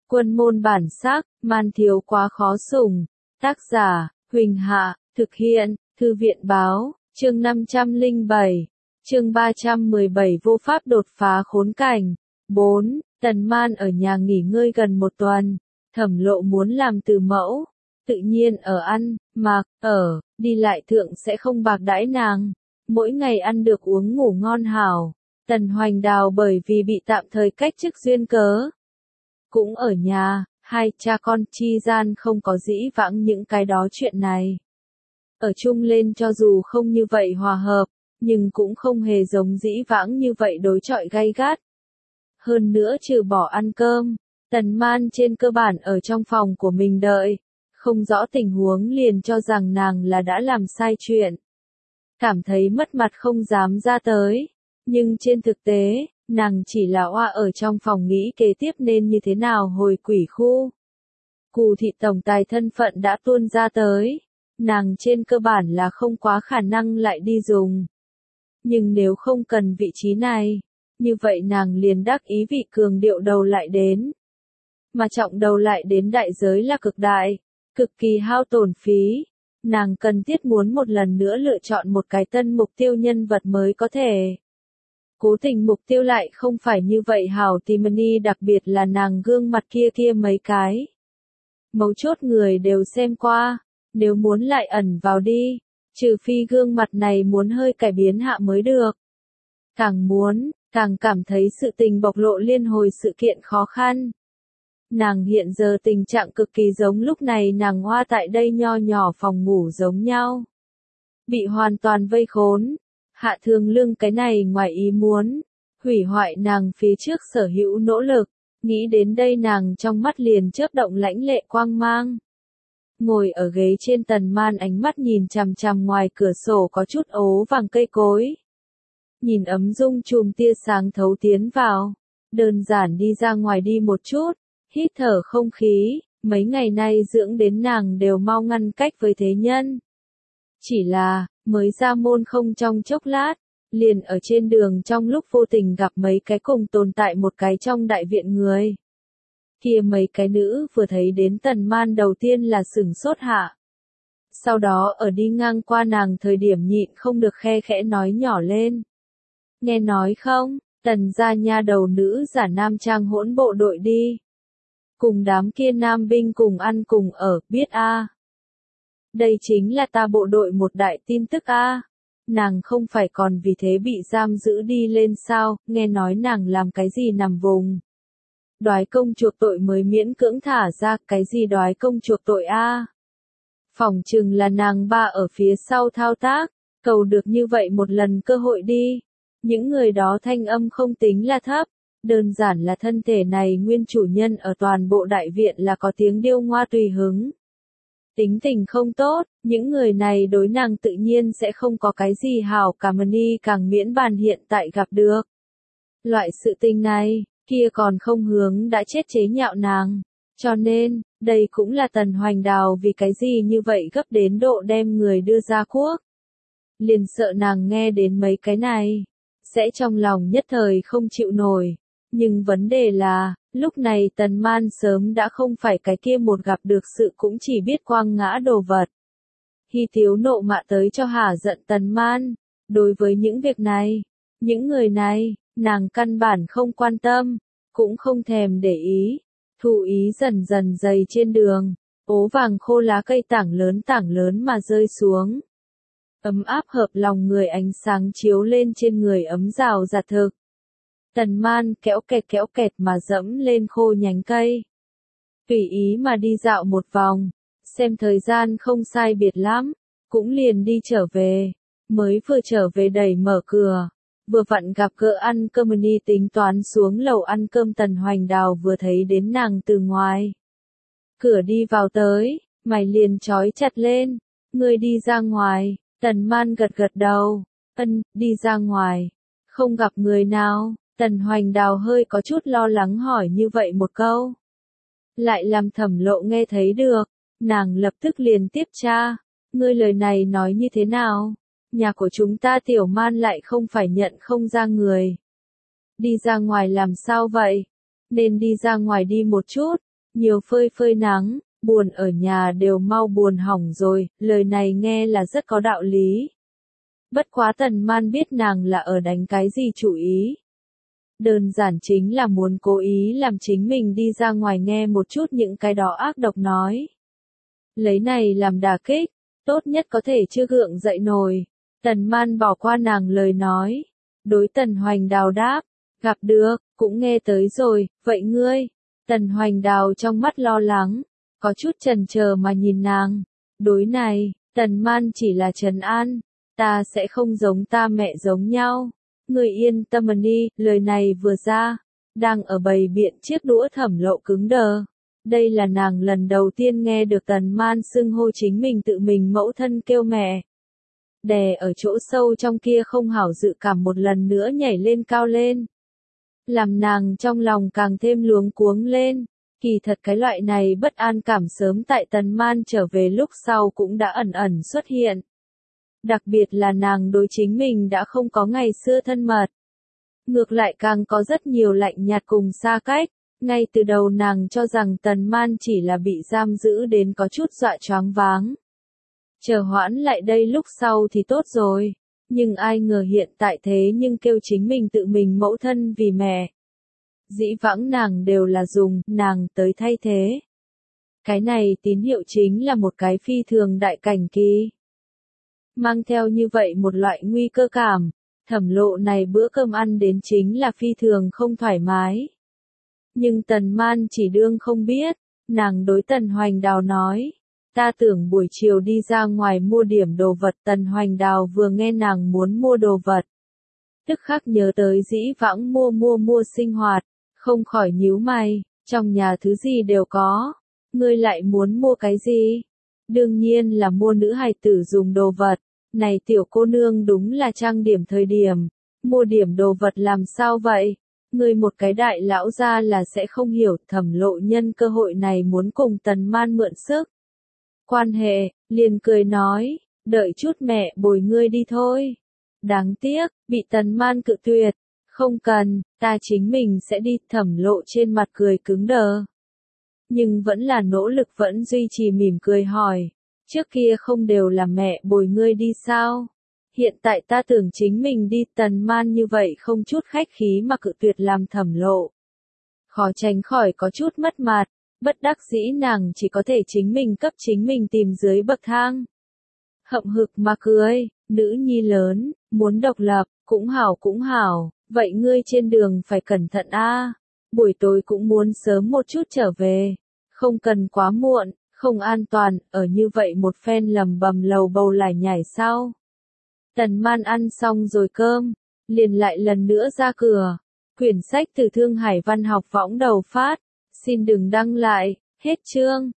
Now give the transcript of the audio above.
Quân môn bản sắc, man thiếu quá khó sủng. Tác giả, Huỳnh Hạ, thực hiện, Thư viện báo, chương 507, chương 317 vô pháp đột phá khốn cảnh. 4. Tần Man ở nhà nghỉ ngơi gần một tuần, Thẩm Lộ muốn làm từ mẫu, tự nhiên ở ăn, mặc, ở, đi lại thượng sẽ không bạc đãi nàng, mỗi ngày ăn được uống ngủ ngon hảo. Tần Hoành Đào bởi vì bị tạm thời cách chức duyên cớ, cũng ở nhà, hai cha con chi gian không có dĩ vãng những cái đó chuyện này. Ở chung lên cho dù không như vậy hòa hợp, nhưng cũng không hề giống dĩ vãng như vậy đối chọi gay gắt. Hơn nữa trừ bỏ ăn cơm, Tần Man trên cơ bản ở trong phòng của mình đợi, không rõ tình huống liền cho rằng nàng là đã làm sai chuyện. Cảm thấy mất mặt không dám ra tới, nhưng trên thực tế, nàng chỉ là oa ở trong phòng nghĩ kế tiếp nên như thế nào hồi quỷ khu. Cù thị tổng tài thân phận đã tuôn ra tới, nàng trên cơ bản là không quá khả năng lại đi dùng. Nhưng nếu không cần vị trí này, như vậy nàng liền đắc ý vị cường điệu đầu lại đến. Mà trọng đầu lại đến đại giới là cực đại, cực kỳ hao tổn phí. Nàng cần thiết muốn một lần nữa lựa chọn một cái tân mục tiêu nhân vật mới có thể. Cố tình mục tiêu lại không phải như vậy hảo Timony, đặc biệt là nàng gương mặt kia mấy cái. Mấu chốt người đều xem qua, nếu muốn lại ẩn vào đi, trừ phi gương mặt này muốn hơi cải biến hạ mới được. Càng muốn, càng cảm thấy sự tình bộc lộ liên hồi sự kiện khó khăn. Nàng hiện giờ tình trạng cực kỳ giống lúc này nàng hoa tại đây nho nhỏ phòng ngủ giống nhau. Bị hoàn toàn vây khốn. Hạ Thường Lương cái này ngoài ý muốn, hủy hoại nàng phía trước sở hữu nỗ lực, nghĩ đến đây nàng trong mắt liền chớp động lãnh lệ quang mang. Ngồi ở ghế trên Tần Man ánh mắt nhìn chằm chằm ngoài cửa sổ có chút ố vàng cây cối. Nhìn ấm dung chùm tia sáng thấu tiến vào, đơn giản đi ra ngoài đi một chút, hít thở không khí, mấy ngày nay dưỡng đến nàng đều mau ngăn cách với thế nhân. Chỉ là, mới ra môn không trong chốc lát, liền ở trên đường trong lúc vô tình gặp mấy cái cùng tồn tại một cái trong đại viện người. Kia mấy cái nữ vừa thấy đến Tần Man đầu tiên là sửng sốt hạ. Sau đó ở đi ngang qua nàng thời điểm nhịn không được khe khẽ nói nhỏ lên. Nghe nói không, Tần gia nha đầu nữ giả nam trang hỗn bộ đội đi. Cùng đám kia nam binh cùng ăn cùng ở, biết a? Đây chính là ta bộ đội một đại tin tức a. Nàng không phải còn vì thế bị giam giữ đi lên sao, nghe nói nàng làm cái gì nằm vùng. Đoái công chuộc tội mới miễn cưỡng thả ra, cái gì đoái công chuộc tội a? Phỏng chừng là nàng ba ở phía sau thao tác, cầu được như vậy một lần cơ hội đi. Những người đó thanh âm không tính là thấp, đơn giản là thân thể này nguyên chủ nhân ở toàn bộ đại viện là có tiếng điêu ngoa tùy hứng. Tính tình không tốt, những người này đối nàng tự nhiên sẽ không có cái gì hảo cảm ơn càng miễn bàn hiện tại gặp được. Loại sự tình này, kia còn không hướng đã chết chế nhạo nàng. Cho nên, đây cũng là Tần Hoành Đào vì cái gì như vậy gấp đến độ đem người đưa ra quốc. Liền sợ nàng nghe đến mấy cái này, sẽ trong lòng nhất thời không chịu nổi. Nhưng vấn đề là, lúc này Tần Man sớm đã không phải cái kia một gặp được sự cũng chỉ biết quang ngã đồ vật. Hy thiếu nộ mạ tới cho hả giận Tần Man. Đối với những việc này, những người này, nàng căn bản không quan tâm, cũng không thèm để ý. Thụ ý dần dần dày trên đường, ố vàng khô lá cây tảng lớn mà rơi xuống. Ấm áp hợp lòng người, ánh sáng chiếu lên trên người ấm rào rạt thực. Tần Man kéo kẹt mà dẫm lên khô nhánh cây. Tùy ý mà đi dạo một vòng, xem thời gian không sai biệt lắm, cũng liền đi trở về. Mới vừa trở về đẩy mở cửa, vừa vặn gặp gỡ ăn cơm ni tính toán xuống lầu ăn cơm Tần Hoành Đào vừa thấy đến nàng từ ngoài. Cửa đi vào tới, mày liền trói chặt lên, ngươi đi ra ngoài, Tần Man gật đầu, đi ra ngoài, không gặp người nào. Tần Hoành Đào hơi có chút lo lắng hỏi như vậy một câu. Lại làm Thẩm Lộ nghe thấy được, nàng lập tức liền tiếp tra, ngươi lời này nói như thế nào? Nhà của chúng ta Tiểu Man lại không phải nhận không ra người. Đi ra ngoài làm sao vậy? Nên đi ra ngoài đi một chút, nhiều phơi phơi nắng, buồn ở nhà đều mau buồn hỏng rồi, lời này nghe là rất có đạo lý. Bất quá Tần Man biết nàng là ở đánh cái gì chủ ý. Đơn giản chính là muốn cố ý làm chính mình đi ra ngoài nghe một chút những cái đó ác độc nói. Lấy này làm đả kích, tốt nhất có thể chưa gượng dậy nổi. Tần Man bỏ qua nàng lời nói. Đối Tần Hoành Đào đáp, gặp được, cũng nghe tới rồi, vậy ngươi? Tần Hoành Đào trong mắt lo lắng, có chút chần chờ mà nhìn nàng. Đối này, Tần Man chỉ là trấn an, ta sẽ không giống ta mẹ giống nhau. Ngươi yên tâm đi, lời này vừa ra, đang ở bày biện chiếc đũa Thẩm Lộ cứng đờ. Đây là nàng lần đầu tiên nghe được Tần Man xưng hô chính mình tự mình mẫu thân kêu mẹ. Đè ở chỗ sâu trong kia không hảo dự cảm một lần nữa nhảy lên cao lên. Làm nàng trong lòng càng thêm luống cuống lên. Kỳ thật cái loại này bất an cảm sớm tại Tần Man trở về lúc sau cũng đã ẩn ẩn xuất hiện. Đặc biệt là nàng đối chính mình đã không có ngày xưa thân mật. Ngược lại càng có rất nhiều lạnh nhạt cùng xa cách. Ngay từ đầu nàng cho rằng Tần Man chỉ là bị giam giữ đến có chút dọa choáng váng. Chờ hoãn lại đây lúc sau thì tốt rồi. Nhưng ai ngờ hiện tại thế nhưng kêu chính mình tự mình mẫu thân vì mẹ. Dĩ vãng nàng đều là dùng nàng tới thay thế. Cái này tín hiệu chính là một cái phi thường đại cảnh kỳ. Mang theo như vậy một loại nguy cơ cảm, Thẩm Lộ này bữa cơm ăn đến chính là phi thường không thoải mái. Nhưng Tần Man chỉ đương không biết, nàng đối Tần Hoành Đào nói, ta tưởng buổi chiều đi ra ngoài mua điểm đồ vật. Tần Hoành Đào vừa nghe nàng muốn mua đồ vật, tức khắc nhớ tới dĩ vãng mua sinh hoạt, không khỏi nhíu mày, trong nhà thứ gì đều có, ngươi lại muốn mua cái gì? Đương nhiên là mua nữ hài tử dùng đồ vật, này tiểu cô nương đúng là trang điểm thời điểm, mua điểm đồ vật làm sao vậy? Ngươi một cái đại lão gia là sẽ không hiểu. Thẩm Lộ nhân cơ hội này muốn cùng Tần Man mượn sức quan hệ, liền cười nói, đợi chút mẹ bồi ngươi đi thôi. Đáng tiếc, bị Tần Man cự tuyệt, không cần, ta chính mình sẽ đi. Thẩm Lộ trên mặt cười cứng đờ. Nhưng vẫn là nỗ lực vẫn duy trì mỉm cười hỏi, trước kia không đều là mẹ bồi ngươi đi sao? Hiện tại ta tưởng chính mình đi. Tần Man như vậy không chút khách khí mà cự tuyệt làm Thẩm Lộ. Khó tránh khỏi có chút mất mặt, bất đắc dĩ nàng chỉ có thể chính mình cấp chính mình tìm dưới bậc thang. Hậm hực mà cười, nữ nhi lớn, muốn độc lập, cũng hảo, vậy ngươi trên đường phải cẩn thận a. Buổi tối cũng muốn sớm một chút trở về, không cần quá muộn, không an toàn. Ở như vậy một phen lầm bầm lầu bầu lải nhải sau. Tần Man ăn xong rồi cơm, liền lại lần nữa ra cửa. Quyển sách từ Thương Hải Văn học võng đầu phát. Xin đừng đăng lại, hết chương.